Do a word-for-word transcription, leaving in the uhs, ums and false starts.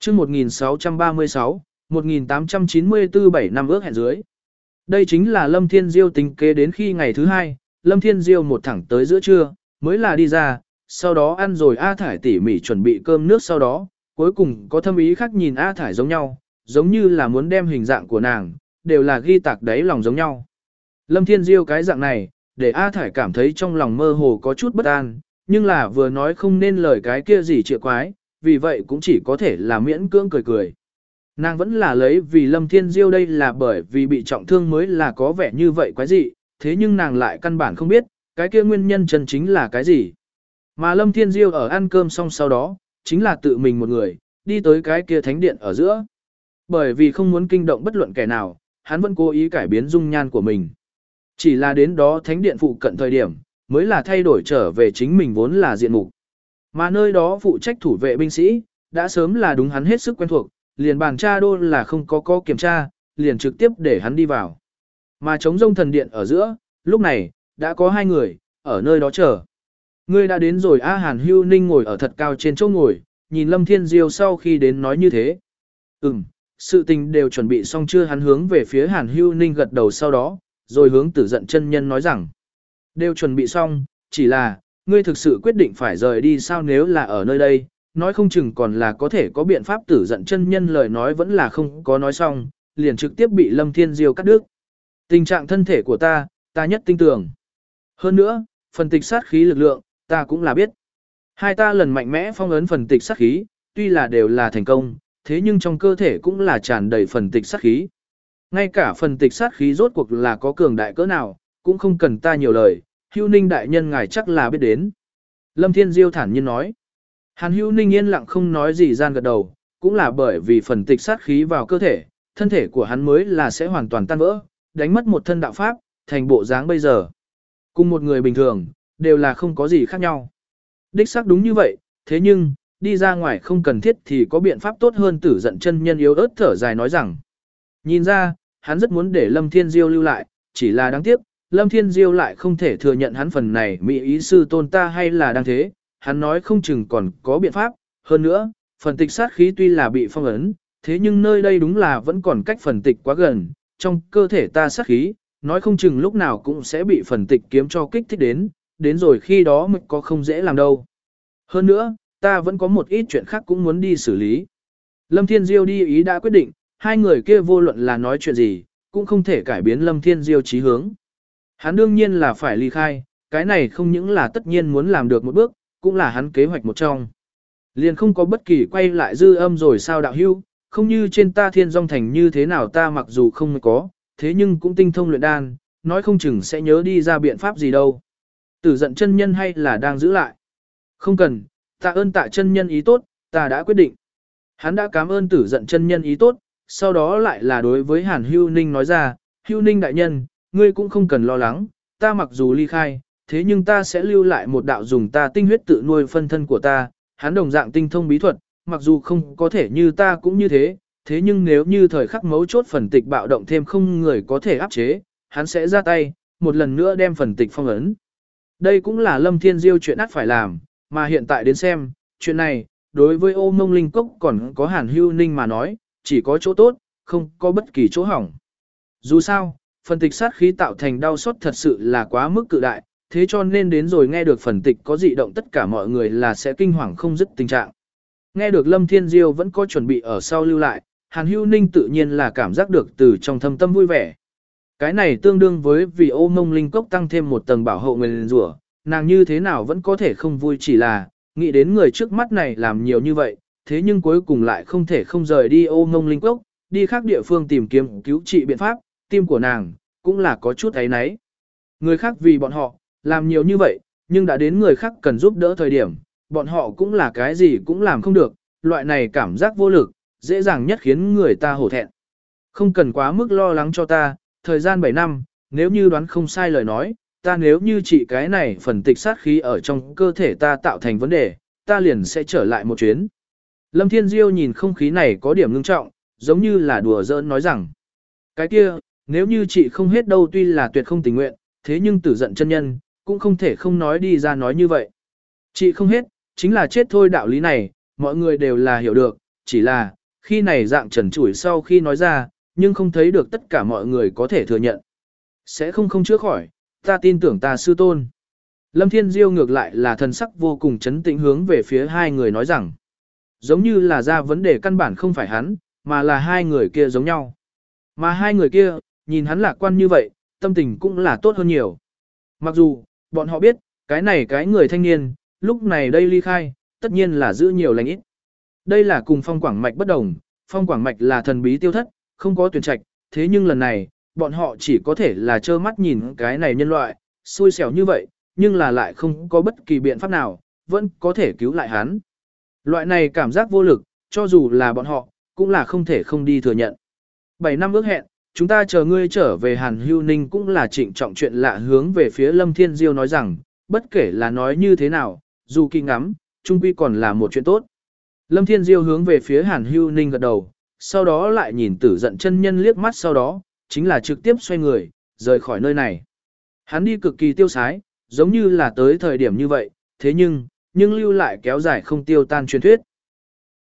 chương một nghìn sáu trăm ba mươi sáu, một nghìn tám trăm chín mươi tư bảy năm ước hẹn dưới. Đây chính là Lâm Thiên Diêu tính kế đến khi ngày thứ hai, Lâm Thiên Diêu một thẳng tới giữa trưa, mới là đi ra, sau đó ăn rồi A Thải tỉ mỉ chuẩn bị cơm nước sau đó, cuối cùng có thâm ý khác nhìn A Thải giống nhau, giống như là muốn đem hình dạng của nàng, đều là ghi tạc đáy lòng giống nhau. Lâm Thiên Diêu cái dạng này, để A Thải cảm thấy trong lòng mơ hồ có chút bất an, nhưng là vừa nói không nên lời cái kia gì trịa quái, vì vậy cũng chỉ có thể là miễn cưỡng cười cười. Nàng vẫn là lấy vì Lâm Thiên Diêu đây là bởi vì bị trọng thương mới là có vẻ như vậy quái gì, thế nhưng nàng lại căn bản không biết, cái kia nguyên nhân chân chính là cái gì. Mà Lâm Thiên Diêu ở ăn cơm xong sau đó, chính là tự mình một người, đi tới cái kia thánh điện ở giữa. Bởi vì không muốn kinh động bất luận kẻ nào, hắn vẫn cố ý cải biến dung nhan của mình. Chỉ là đến đó thánh điện phụ cận thời điểm, mới là thay đổi trở về chính mình vốn là diện mục. Mà nơi đó phụ trách thủ vệ binh sĩ, đã sớm là đúng hắn hết sức quen thuộc, liền bàn tra đô là không có có kiểm tra, liền trực tiếp để hắn đi vào. Mà chống rông thần điện ở giữa, lúc này, đã có hai người, ở nơi đó chờ. Ngươi đã đến rồi A Hàn Hưu Ninh ngồi ở thật cao trên chỗ ngồi, nhìn Lâm Thiên Diêu sau khi đến nói như thế. Ừm, sự tình đều chuẩn bị xong chưa, hắn hướng về phía Hàn Hưu Ninh gật đầu sau đó, rồi hướng tử giận chân nhân nói rằng. Đều chuẩn bị xong, chỉ là, ngươi thực sự quyết định phải rời đi sao, nếu là ở nơi đây, nói không chừng còn là có thể có biện pháp. Tử giận chân nhân lời nói vẫn là không có nói xong, liền trực tiếp bị Lâm Thiên Diêu cắt đứt. Tình trạng thân thể của ta, ta nhất tin tưởng. Hơn nữa, phần tịch sát khí lực lượng, ta cũng là biết. Hai ta lần mạnh mẽ phong ấn phần tịch sát khí, tuy là đều là thành công, thế nhưng trong cơ thể cũng là tràn đầy phần tịch sát khí. Ngay cả phần tịch sát khí rốt cuộc là có cường đại cỡ nào, cũng không cần ta nhiều lời, Hưu Ninh đại nhân ngài chắc là biết đến. Lâm Thiên Diêu thản nhiên nói. Hàn Hưu Ninh yên lặng không nói gì, gian gật đầu, cũng là bởi vì phần tịch sát khí vào cơ thể, thân thể của hắn mới là sẽ hoàn toàn tan vỡ, đánh mất một thân đạo pháp, thành bộ dáng bây giờ. Cùng một người bình thường, đều là không có gì khác nhau. Đích xác đúng như vậy, thế nhưng, đi ra ngoài không cần thiết thì có biện pháp tốt hơn. Tử giận chân nhân yếu ớt thở dài nói rằng. Nhìn ra, hắn rất muốn để Lâm Thiên Diêu lưu lại, chỉ là đáng tiếc, Lâm Thiên Diêu lại không thể thừa nhận hắn phần này mỹ ý sư tôn ta hay là đang thế, hắn nói không chừng còn có biện pháp. Hơn nữa, phần tịch sát khí tuy là bị phong ấn, thế nhưng nơi đây đúng là vẫn còn cách phần tịch quá gần, trong cơ thể ta sát khí, nói không chừng lúc nào cũng sẽ bị phần tịch kiếm cho kích thích đến, đến rồi khi đó mới có không dễ làm đâu. Hơn nữa, ta vẫn có một ít chuyện khác cũng muốn đi xử lý. Lâm Thiên Diêu đi ý đã quyết định, hai người kia vô luận là nói chuyện gì, cũng không thể cải biến Lâm Thiên Diêu chí hướng. Hắn đương nhiên là phải ly khai, cái này không những là tất nhiên muốn làm được một bước, cũng là hắn kế hoạch một trong. Liền không có bất kỳ quay lại dư âm rồi sao đạo hưu, không như trên ta Thiên Dung Thành như thế nào, ta mặc dù không có, thế nhưng cũng tinh thông luyện đan, nói không chừng sẽ nhớ đi ra biện pháp gì đâu. Tử giận chân nhân hay là đang giữ lại? Không cần, tạ ơn tạ chân nhân ý tốt, ta đã quyết định. Hắn đã cảm ơn tử giận chân nhân ý tốt, sau đó lại là đối với Hàn Hưu Ninh nói ra, Hưu Ninh đại nhân, ngươi cũng không cần lo lắng, ta mặc dù ly khai, thế nhưng ta sẽ lưu lại một đạo dùng ta tinh huyết tự nuôi phân thân của ta, hắn đồng dạng tinh thông bí thuật, mặc dù không có thể như ta cũng như thế, thế nhưng nếu như thời khắc mấu chốt phần tịch bạo động thêm không người có thể áp chế, hắn sẽ ra tay, một lần nữa đem phần tịch phong ấn. Đây cũng là Lâm Thiên Diêu chuyện ắt phải làm, mà hiện tại đến xem, chuyện này, đối với Ô Mông Linh Cốc còn có Hàn Hưu Ninh mà nói, chỉ có chỗ tốt, không có bất kỳ chỗ hỏng. Dù sao, phần tịch sát khí tạo thành đau xót thật sự là quá mức cự đại, thế cho nên đến rồi nghe được phần tịch có dị động tất cả mọi người là sẽ kinh hoàng không dứt tình trạng. Nghe được Lâm Thiên Diêu vẫn có chuẩn bị ở sau lưu lại, Hàn Hưu Ninh tự nhiên là cảm giác được từ trong thâm tâm vui vẻ. Cái này tương đương với vì Ô Mông Linh Cốc tăng thêm một tầng bảo hộ nguyền rủa, nàng như thế nào vẫn có thể không vui, chỉ là nghĩ đến người trước mắt này làm nhiều như vậy, thế nhưng cuối cùng lại không thể không rời đi Ô Mông Linh Cốc, đi khác địa phương tìm kiếm cứu trị biện pháp, tim của nàng cũng là có chút áy náy. Người khác vì bọn họ làm nhiều như vậy, nhưng đã đến người khác cần giúp đỡ thời điểm, bọn họ cũng là cái gì cũng làm không được, loại này cảm giác vô lực, dễ dàng nhất khiến người ta hổ thẹn. Không cần quá mức lo lắng cho ta, thời gian bảy năm, nếu như đoán không sai lời nói, ta nếu như chỉ cái này phần tịch sát khí ở trong cơ thể ta tạo thành vấn đề, ta liền sẽ trở lại một chuyến. Lâm Thiên Diêu nhìn không khí này có điểm ngưng trọng, giống như là đùa giỡn nói rằng, cái kia, nếu như chị không hết đâu, tuy là tuyệt không tình nguyện, thế nhưng tử giận chân nhân, cũng không thể không nói đi ra nói như vậy. Chị không hết, chính là chết thôi, đạo lý này, mọi người đều là hiểu được, chỉ là, khi này dạng trần trụi sau khi nói ra, nhưng không thấy được tất cả mọi người có thể thừa nhận. Sẽ không không chữa khỏi, ta tin tưởng ta sư tôn. Lâm Thiên Diêu ngược lại là thần sắc vô cùng chấn tĩnh hướng về phía hai người nói rằng, giống như là ra vấn đề căn bản không phải hắn, mà là hai người kia giống nhau. Mà hai người kia, nhìn hắn lạc quan như vậy, tâm tình cũng là tốt hơn nhiều. Mặc dù, bọn họ biết, cái này cái người thanh niên, lúc này đây ly khai, tất nhiên là giữ nhiều lành ít. Đây là cùng phong quảng mạch bất đồng, phong quảng mạch là thần bí tiêu thất, không có tuyển trạch, thế nhưng lần này, bọn họ chỉ có thể là trơ mắt nhìn cái này nhân loại, xui xẻo như vậy, nhưng là lại không có bất kỳ biện pháp nào, vẫn có thể cứu lại hắn. Loại này cảm giác vô lực, cho dù là bọn họ, cũng là không thể không đi thừa nhận. Bảy năm ước hẹn, chúng ta chờ ngươi trở về Hàn Hưu Ninh cũng là trịnh trọng chuyện lạ hướng về phía Lâm Thiên Diêu nói rằng, bất kể là nói như thế nào, dù kỳ ngắm, trung quy còn là một chuyện tốt. Lâm Thiên Diêu hướng về phía Hàn Hưu Ninh gật đầu, sau đó lại nhìn Tử Giận chân nhân liếc mắt, sau đó, chính là trực tiếp xoay người, rời khỏi nơi này. Hắn đi cực kỳ tiêu sái, giống như là tới thời điểm như vậy, thế nhưng, nhưng lưu lại kéo dài không tiêu tan truyền thuyết.